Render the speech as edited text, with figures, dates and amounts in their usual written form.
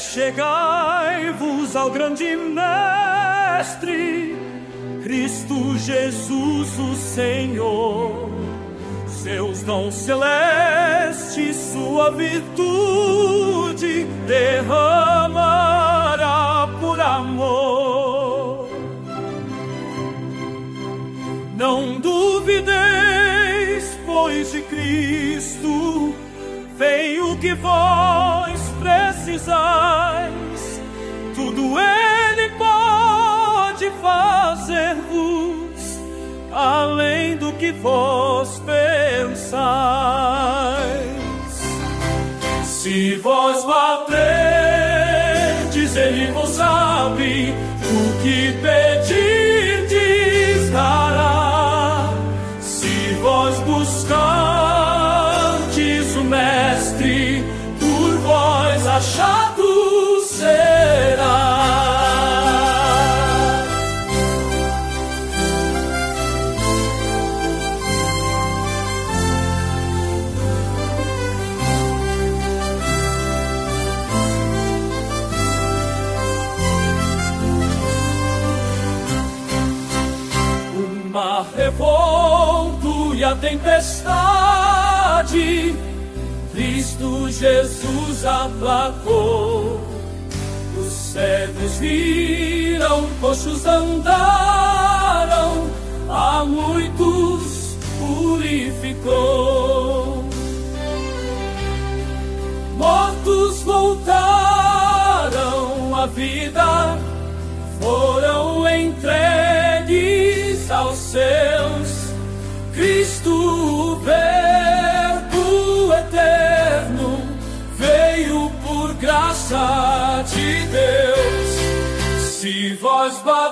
Chegai-vos ao grande Mestre, Cristo Jesus o Senhor. Seus dons celestes, sua virtude derramará por amor. Não duvideis, pois de Cristo vem o que vós precisais. Tudo Ele pode fazer-vos, além do que vós pensais. Se vós baterdes, Ele vos abre, o que pedirdes dará. Se vós buscardes o Mestre, por vós achado será. O mar revolto e a tempestade, Cristo Jesus aplacou. Os cegos viram, coxos andaram, a muitos purificou. Mortos voltaram à vida, foram entregues aos seus. Cristo, o Verbo eterno, veio por graça de Deus. Se vós